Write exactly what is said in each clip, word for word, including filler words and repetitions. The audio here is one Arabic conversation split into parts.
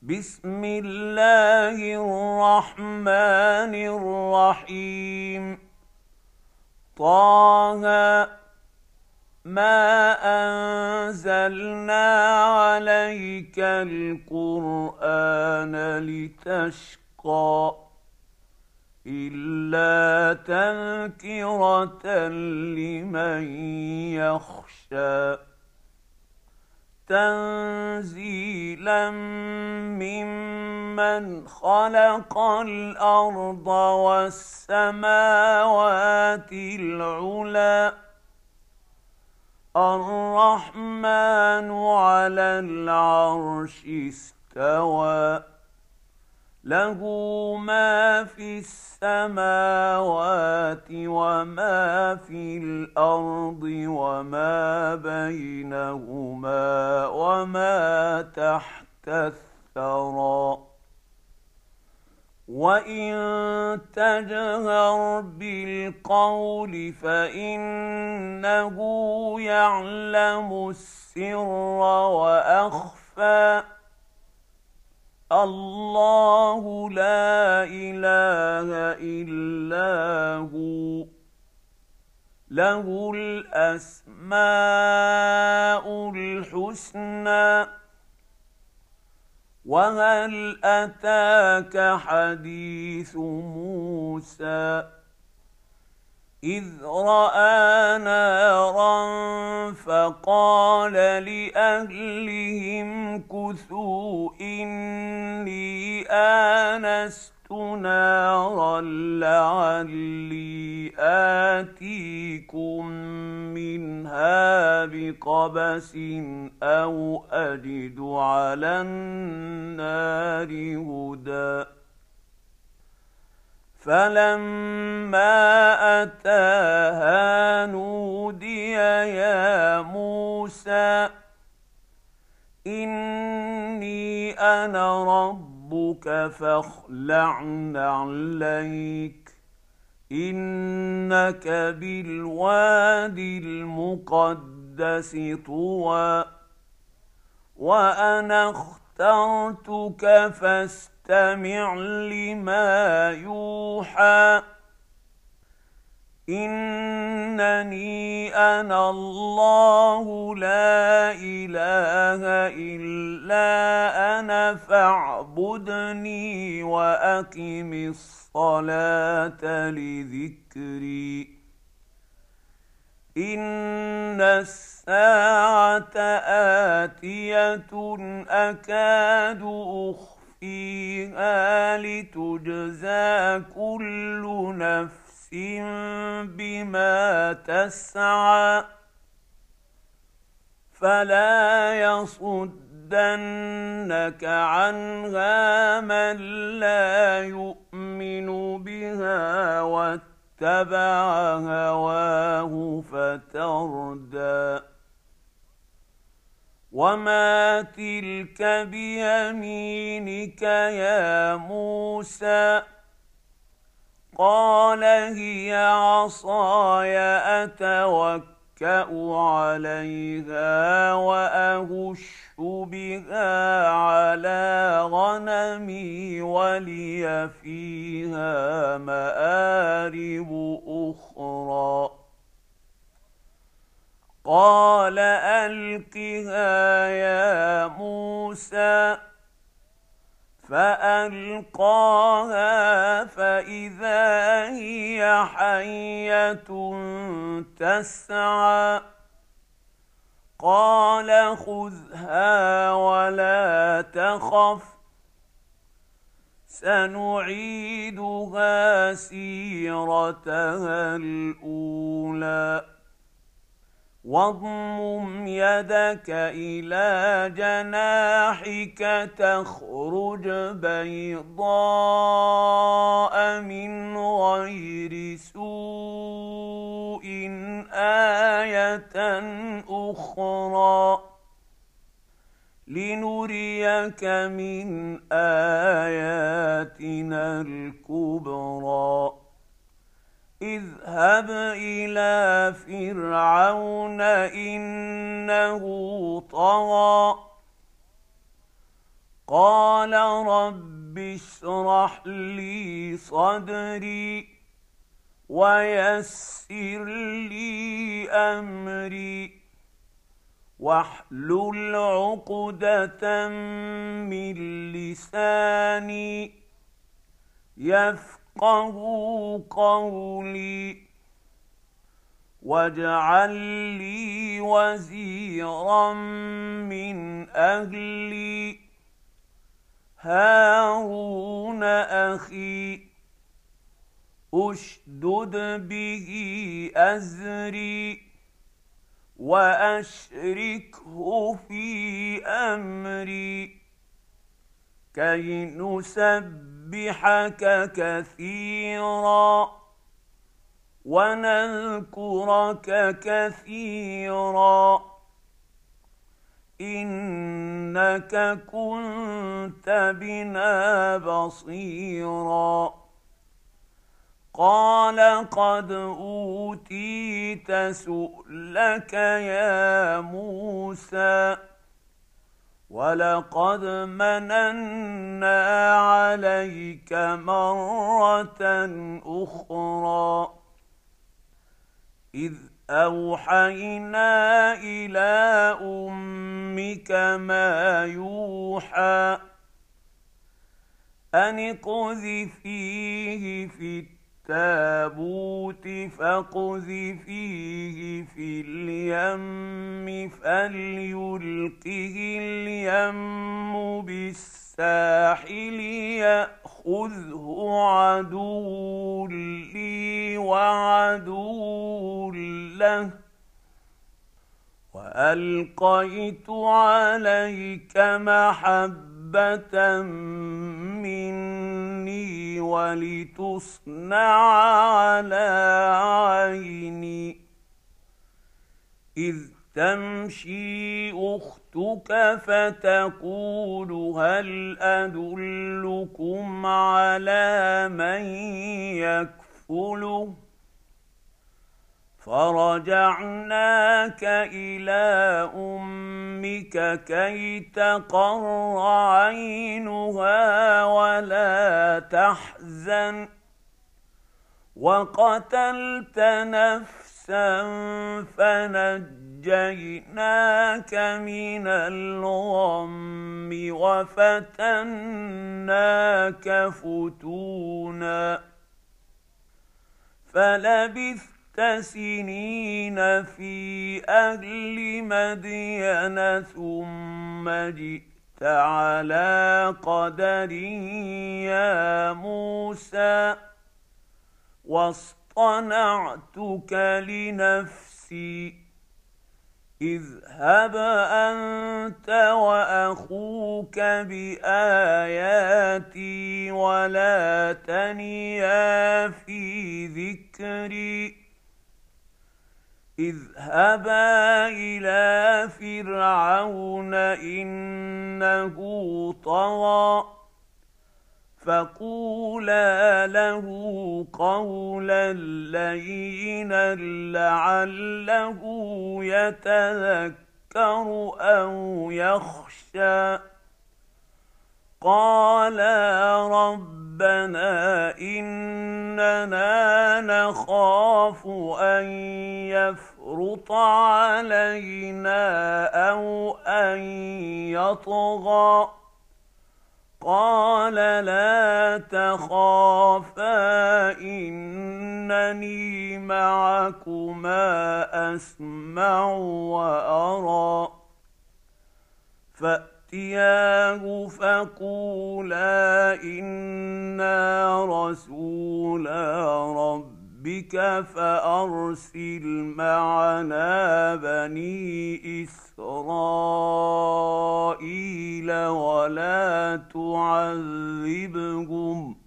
بسم الله الرحمن الرحيم. طه ما أنزلنا عليك القرآن لتشقى إلا تذكرة لمن يخشى تنزيلا ممن خلق الأرض والسماوات العلى الرحمن على العرش استوى له ما في السماوات وما في الأرض وما بينهما وما تحت الثرى وإن تجهر بالقول فإنه يعلم السر وأخفى الله لا إله إلا هو له الأسماء الحسنى. وهل أتاك حديث موسى إذ رأى نارا فقال لأهلهم كثوا إني آنست نارا لعلي آتيكم منها بقبس أو أجد على النار هدى. فلما أتاها نودي يا موسى إني أنا ربك فاخلع نعليك إنك بالوادي المقدس طوى وأنا اخترتك فاستمع لما يوحى إنني أنا الله لا إله إلا أنا فاعبدني وأقم الصلاة لذكري. إن الساعة آتية أكاد أخفيها لتجزى كل نفس بما تسعى فلا يصدنك عنها من لا يؤمن بها واتبع هواه فتردى. وما تلك بيمينك يا موسى قال هي عصاي أتوكأ عليها وأهش بها على غنمي ولي فيها مآرب أخرى. قال ألقها يا موسى فألقاها فإذا هي حية تسعى. قال خذها ولا تخف سنعيدها سيرتها الأولى واضمم يدك إلى جناحك تخرج بيضاء من غير سوء آية أخرى لنريك من آياتنا الكبرى. اذهب إلى فرعون إنه طغى قال رب اشرح لي صدري ويسر لي أمري واحلل عقدة من لساني يفقه قولي واجعل لي وزيرا من أهلي هارون أخي أشدد به أزري وأشركه في أمري كي نسبحك كثيرا ونذكرك كثيرا إنك كنت بنا بصيرا قال قد أوتيت سؤلك يا موسى ولقد مننا عليك مرة أخرى إذ أوحينا إلى أمك ما يوحى أن اقذفيه في التابوت فاقذفيه في اليم فليلقه اليم بالساحل يأخذه عدو لي وعدو له وألقيت عليك محبة مني ولتصنع على عيني إذ تمشي أختك فتقول هل أدلكم على من يكفله فرجعناك إلى أمك كي تقر عينها ولا تحزن وقتلت نفسا فنجيناك من الغم وفتناك فتونا فلبثت سنين في أهل مدين ثم جئت على قدر يا موسى واصطنعتك لنفسي اذهب أنت وأخوك بآياتي ولا تنيا في ذكري اذهبا إلى فرعون إنه طغى فقولا له قولا لينا لعله يتذكر أو يخشى قالا ربنا إننا نخاف أن يفرط علينا أو أن يطغى قال لا تخافا إنني معكما أسمع وأرى فأتياه فقولا إنا رسولا ربك فأرسل معنا بني إسرائيل ولا تعذبهم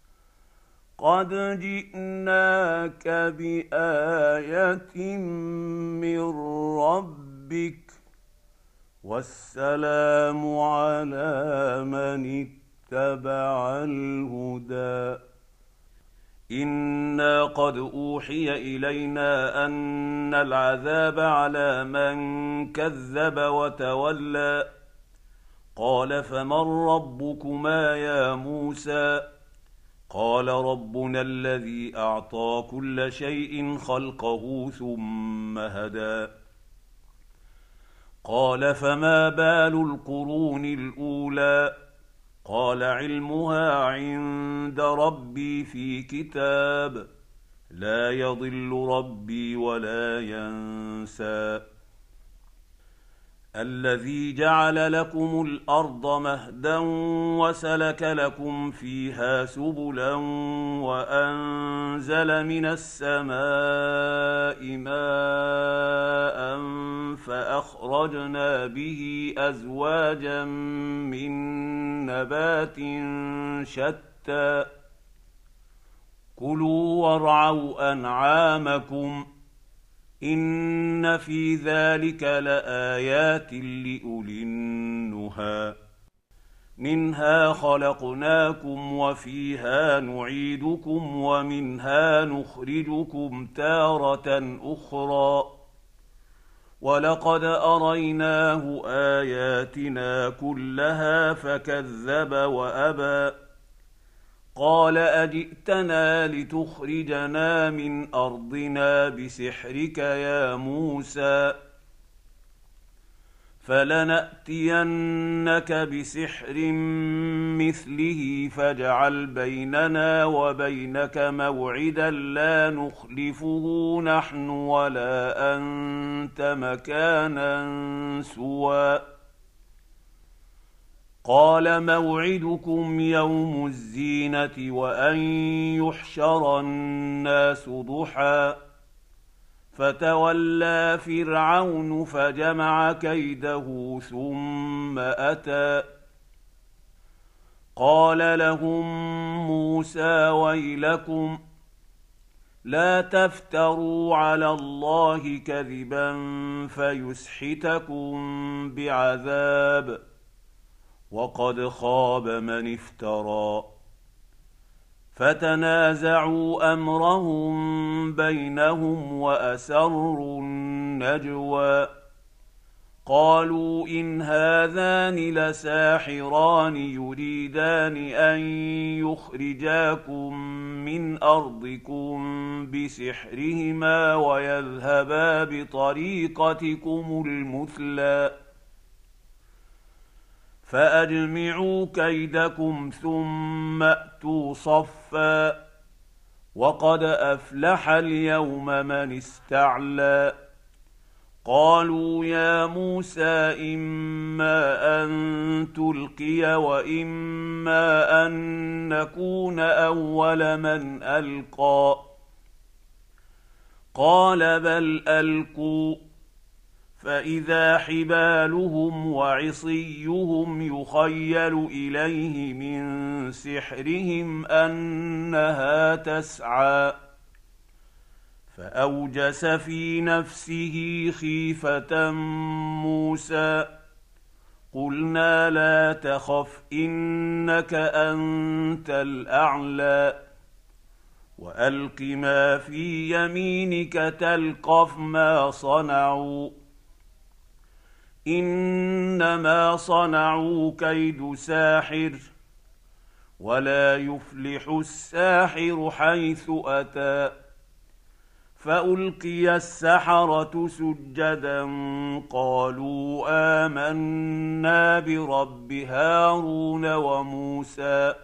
قد جئناك بآية من ربك والسلام على من اتبع الهدى إنا قد أوحي إلينا أن العذاب على من كذب وتولى قال فمن ربكما يا موسى قال ربنا الذي اعطى كل شيء خلقه ثم هدى قال فما بال القرون الاولى قال علمها عند ربي في كتاب لا يضل ربي ولا ينسى الذي جعل لكم الارض مهدا وسلك لكم فيها سبلا وانزل من السماء ماء فاخرجنا به ازواجا من نبات شتى كلوا وارعوا انعامكم إن في ذلك لآيات لأولي النهى منها خلقناكم وفيها نعيدكم ومنها نخرجكم تارة أخرى ولقد أريناه آياتنا كلها فكذب وأبى قال أجئتنا لتخرجنا من أرضنا بسحرك يا موسى فلنأتينك بسحر مثله فاجعل بيننا وبينك موعدا لا نخلفه نحن ولا أنت مكانا سوى قال موعدكم يوم الزينة وأن يحشر الناس ضحى فتولى فرعون فجمع كيده ثم أتى قال لهم موسى ويلكم لا تفتروا على الله كذبا فيسحتكم بعذاب وقد خاب من افترى فتنازعوا امرهم بينهم واسروا النجوى قالوا ان هذان لساحران يريدان ان يخرجاكم من ارضكم بسحرهما ويذهبا بطريقتكم المثلى فأجمعوا كيدكم ثم أتوا صفا وقد أفلح اليوم من استعلى قالوا يا موسى إما أن تلقي وإما أن نكون أول من ألقى قال بل ألقوا فإذا حبالهم وعصيهم يخيل إليه من سحرهم أنها تسعى فأوجس في نفسه خيفة موسى قلنا لا تخف إنك أنت الأعلى وألق ما في يمينك تلقف ما صنعوا إنما صنعوا كيد ساحر ولا يفلح الساحر حيث أتى فألقي السحرة سجدا قالوا آمنا برب هارون وموسى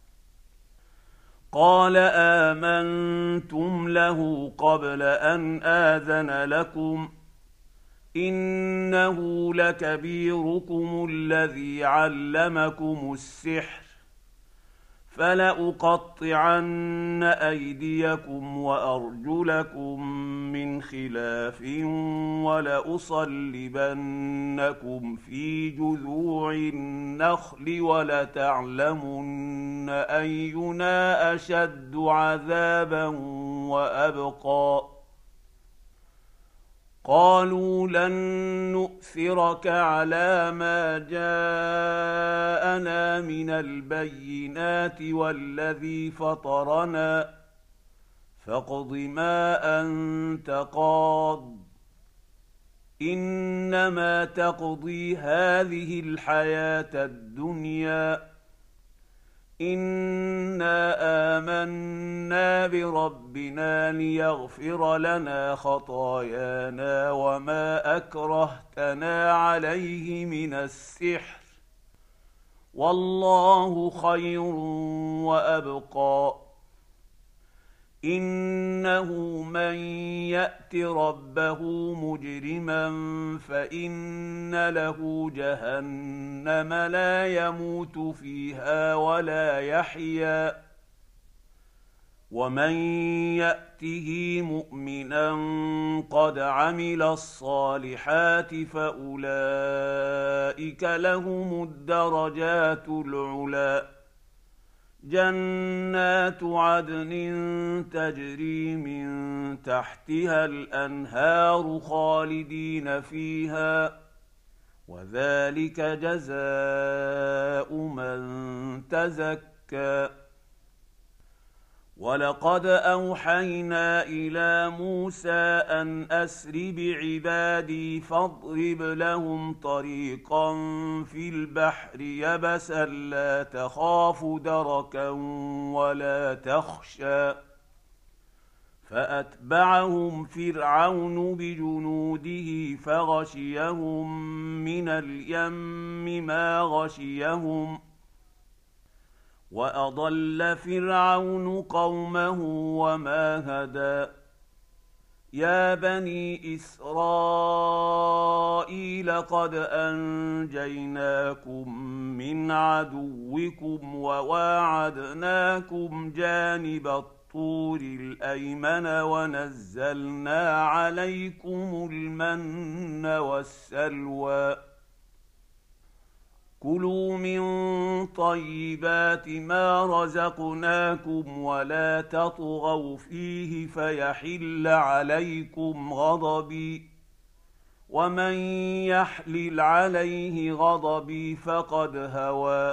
قال آمنتم له قبل أن آذن لكم إنه لكبيركم الذي علمكم السحر فلأقطعن أيديكم وأرجلكم من خلاف ولأصلبنكم في جذوع النخل ولتعلمن أينا أشد عذابا وأبقى قالوا لن نؤثرك على ما جاءنا من البينات والذي فطرنا فاقض ما أنت قاض إنما تقضي هذه الحياة الدنيا إنا آمنا بربنا ليغفر لنا خطايانا وما أكرهتنا عليه من السحر والله خير وأبقى إنه من يأت ربه مجرما فإن له جهنم لا يموت فيها ولا يحيا ومن يأته مؤمنا قد عمل الصالحات فأولئك لهم الدرجات العلى جنات عدن تجري من تحتها الأنهار خالدين فيها وذلك جزاء من تزكى ولقد أوحينا إلى موسى أن أسر بعبادي فاضرب لهم طريقا في البحر يبسا لا تخاف دركا ولا تخشى فأتبعهم فرعون بجنوده فغشيهم من اليم ما غشيهم وأضل فرعون قومه وما هدى يا بني إسرائيل قد أنجيناكم من عدوكم وواعدناكم جانب الطور الأيمن ونزلنا عليكم المن والسلوى كلوا من طيبات ما رزقناكم ولا تطغوا فيه فيحل عليكم غضبي ومن يحلل عليه غضبي فقد هوى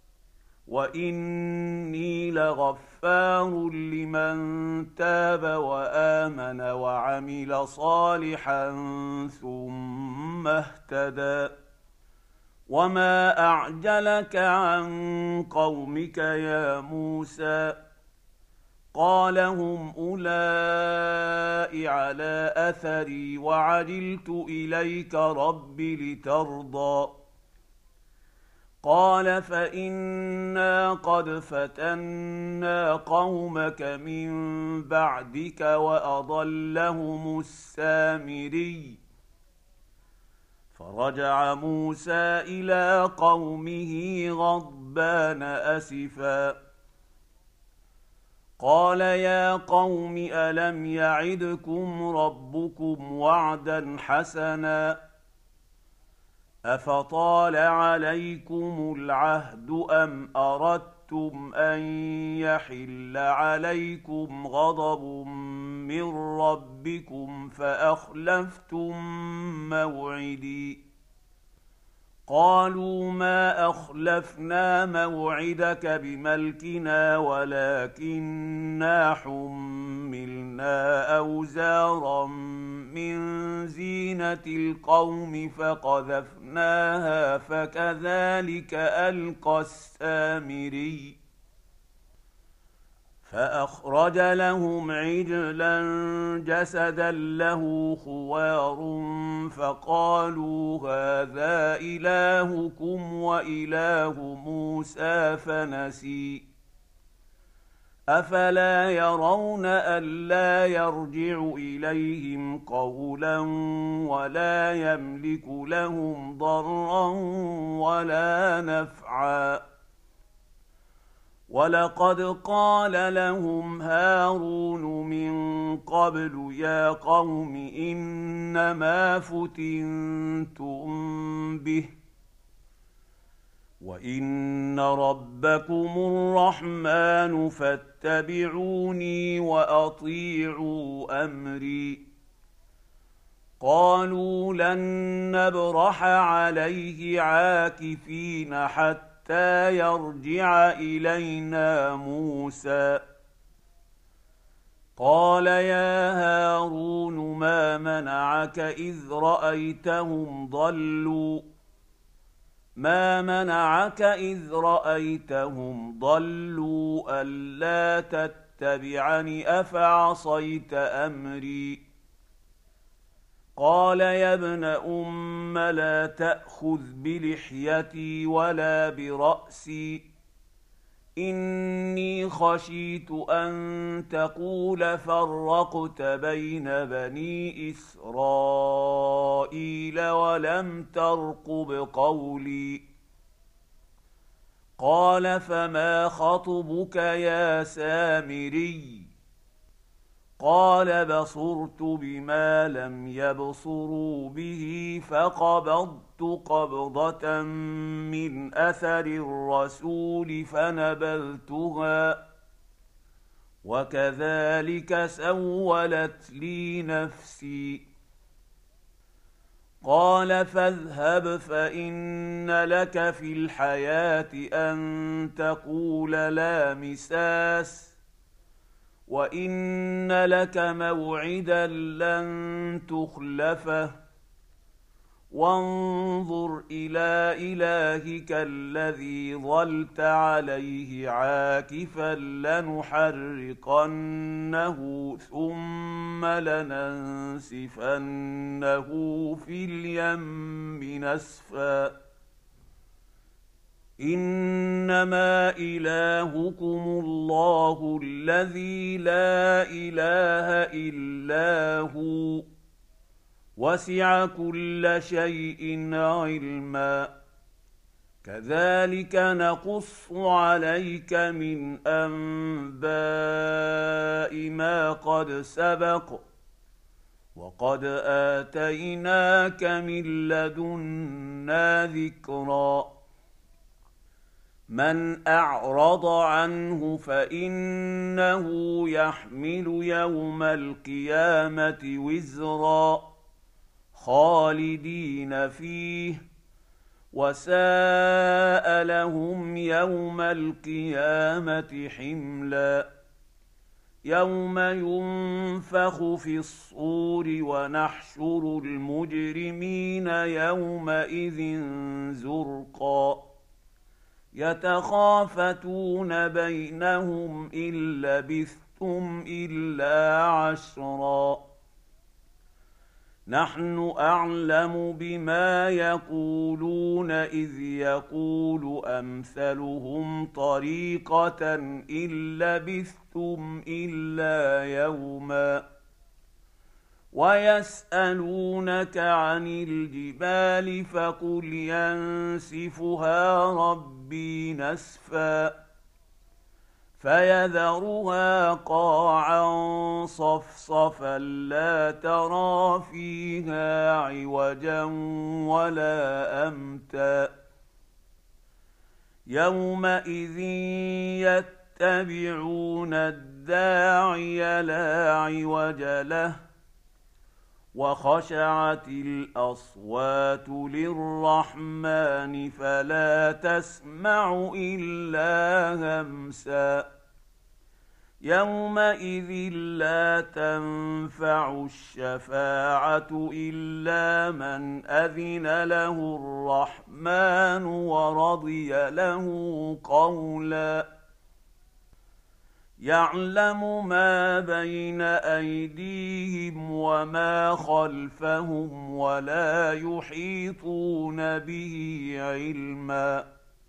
وإني لغفار لمن تاب وآمن وعمل صالحا ثم اهتدى وما أعجلك عن قومك يا موسى قال هم أولئك على أثري وعجلت إليك رب لترضى قال فإنا قد فتنا قومك من بعدك وأضلهم السامري فرجع موسى إلى قومه غضبان أسفا قال يا قوم ألم يعدكم ربكم وعدا حسنا أفطال عليكم العهد أم أردتم أن يحل عليكم غضب من ربكم فأخلفتم موعدي قالوا ما أخلفنا موعدك بملكنا ولكننا حملنا أوزارا من زينة القوم فقذفناها فكذلك ألقى السامري فأخرج لهم عجلا جسدا له خوار فقالوا هذا إلهكم وإله موسى فنسي أفلا يرون ألا يرجع إليهم قولا ولا يملك لهم ضرا ولا نفعا ولقد قال لهم هارون من قبل يا قوم إنما فتنتم به وإن ربكم الرحمن فاتبعوني وأطيعوا أمري قالوا لن نبرح عليه عاكفين حتى حتى يرجع إلينا موسى قال يا هارون ما منعك إذ رأيتهم ضلوا ما منعك إذ رأيتهم ضلوا ألا تتبعني أفعصيت أمري قال يا ابن أم لا تأخذ بلحيتي ولا برأسي إني خشيت أن تقول فرقت بين بني إسرائيل ولم ترقب قولي قال فما خطبك يا سامري قال بصرت بما لم يبصروا به فقبضت قبضة من أثر الرسول فنبذتها وكذلك سولت لي نفسي قال فاذهب فإن لك في الحياة أن تقول لا مساس وإن لك موعدا لن تخلفه وانظر إلى إلهك الذي ظلت عليه عاكفا لنحرقنه ثم لننسفنه في اليم نسفا إنما إلهكم الله الذي لا إله إلا هو وسع كل شيء علما كذلك نقص عليك من أنباء ما قد سبق وقد آتيناك من لدنا ذكرا من أعرض عنه فإنه يحمل يوم القيامة وزرا خالدين فيه وساء لهم يوم القيامة حملا يوم ينفخ في الصور ونحشر المجرمين يومئذ زرقا يتخافتون بينهم إن لبثتم إلا عشرا نحن أعلم بما يقولون إذ يقول أمثلهم طريقة إن لبثتم إلا يوما ويسألونك عن الجبال فقل ينسفها ربي نسفا فيذرها قاعا صفصفا لا ترى فيها عوجا ولا أمتا يومئذ يتبعون الداعي لا عوج له وخشعت الأصوات للرحمن فلا تسمع إلا همسا يومئذ لا تنفع الشفاعة إلا من أذن له الرحمن ورضي له قولا يعلم ما بين أيديهم وما خلفهم ولا يحيطون به علما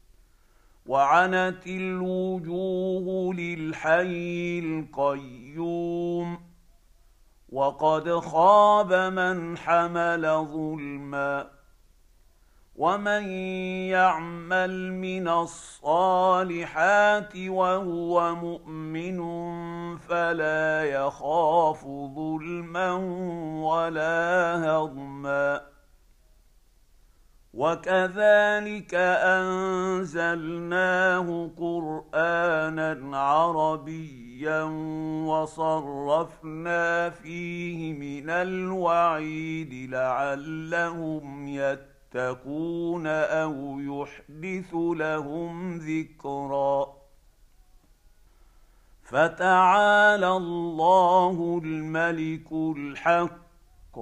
وعنت الوجوه للحي القيوم وقد خاب من حمل ظلما ومن يعمل من الصالحات وهو مؤمن فلا يخاف ظلما ولا هضما وكذلك أنزلناه قرآنا عربيا وصرفنا فيه من الوعيد لعلهم يتقون تكون أو يحدث لهم ذكرا فتعالى الله الملك الحق.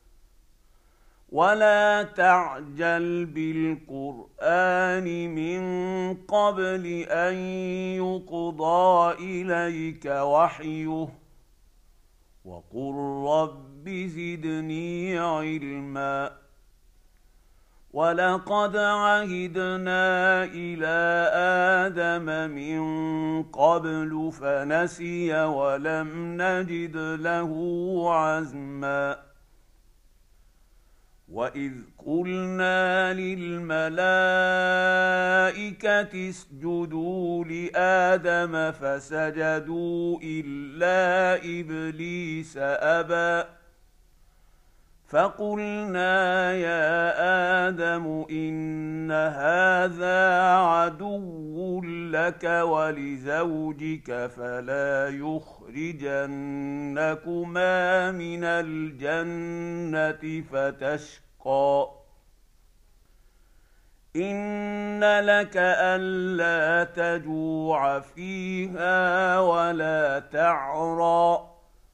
ولا تعجل بالقرآن من قبل أن يقضى إليك وحيه، وقل رب زدني علما. ولقد عهدنا إلى آدم من قبل فنسي ولم نجد له عزما. وإذ قلنا للملائكة اسجدوا لآدم فسجدوا إلا إبليس أبى، فقلنا يا آدم إن هذا عدو لك ولزوجك فلا يخرجنكما من الجنة فتشقى. إن لك ألا تجوع فيها ولا تعرى،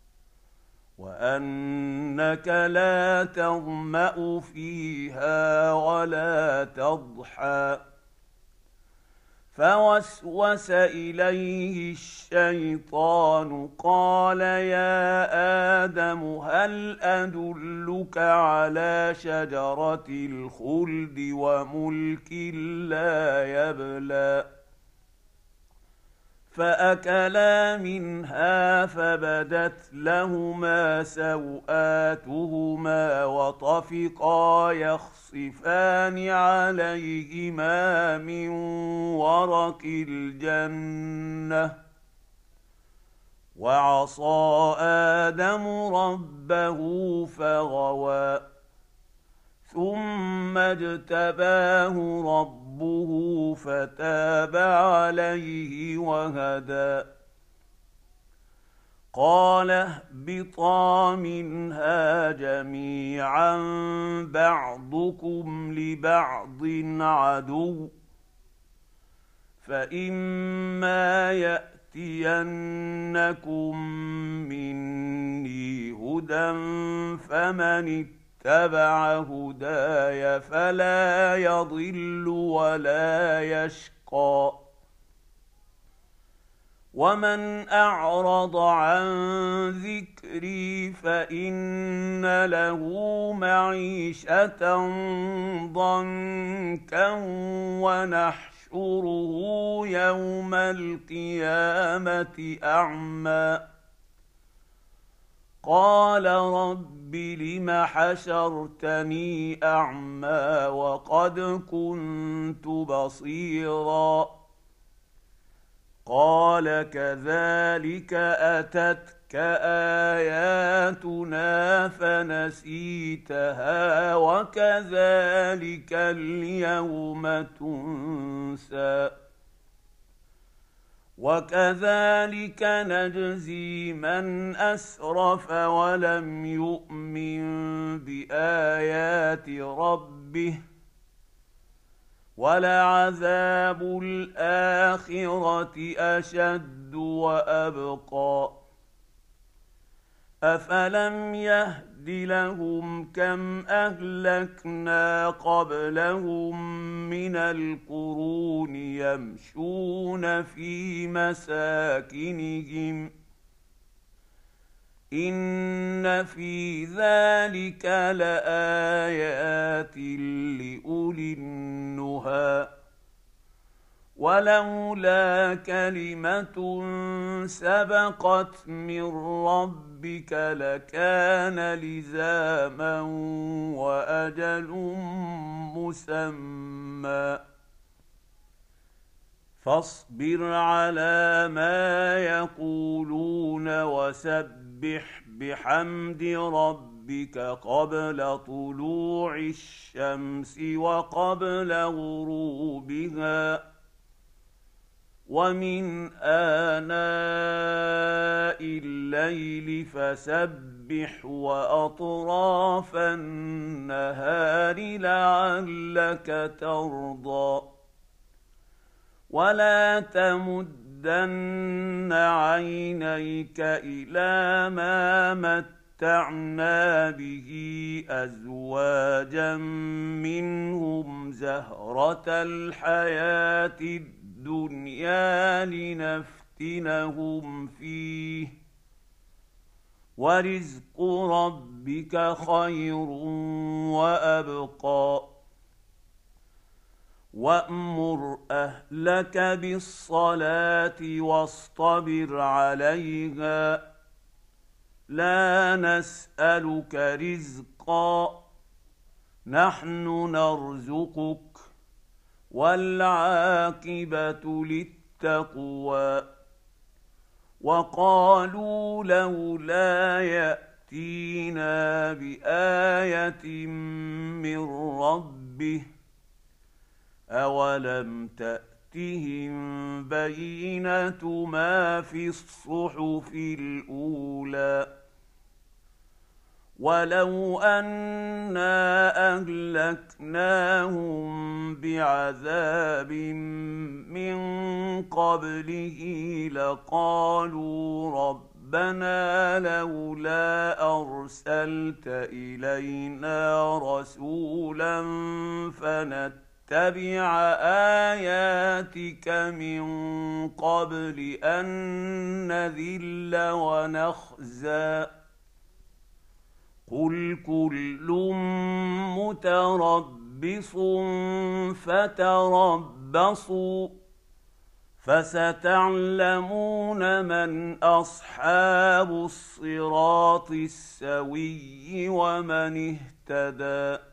وأنك لا تظمأ فيها ولا تضحى. فوسوس إليه الشيطان قال يا آدم هل أدلك على شجرة الخلد وملك لا يبلى؟ فأكلا منها فبدت لهما سوآتهما وطفقا يخصفان عليهما من ورق الجنة، وعصى آدم ربه فغوى. ثم اجتباه ربه فتاب عليه وهدى. قال اهبطا منها جميعا بعضكم لبعض عدو، فإما يأتينكم مني هدى فمن اتبع هداي فلا يضل ولا يشقى. ومن أعرض عن ذكري فإن له معيشة ضنكا ونحشره يوم القيامة أعمى. قال رب لم حشرتني أعمى وقد كنت بصيرا؟ قال كذلك أتتك آياتنا فنسيتها وكذلك اليوم تنسى. وكذلك نجزي من أسرف ولم يؤمن بآيات ربه، ولعذاب الآخرة أشد وأبقى. أفلم يهد لهم كم أهلكنا قبلهم من القرون يمشون في مساكنهم إن في ذلك لآيات لأولي النهى. ولولا كلمة سبقت من ربك لكان لزاما وأجل مسمى. فاصبر على ما يقولون وسبح بحمد ربك قبل طلوع الشمس وقبل غروبها ومن آناء الليل فسبح وأطراف النهار لعلك ترضى. ولا تمد تمدن عينيك إلى ما متعنا به أزواجا منهم زهرة الحياة الدنيا لنفتنهم فيه ورزق ربك خير وأبقى وأمر أهلك بالصلاة واصطبر عليها لا نسألك رزقا نحن نرزقك والعاقبة للتقوى وقالوا لولا يأتينا بآية من ربه أولم تأتهم بينة ما في الصحف الأولى ولو أنا أهلكناهم بعذاب من قبله لقالوا ربنا لولا أرسلت إلينا رسولا فنتبع تبع آياتك من قبل أن نذل ونخزى قل كل متربص فتربصوا فستعلمون من أصحاب الصراط السوي ومن اهتدى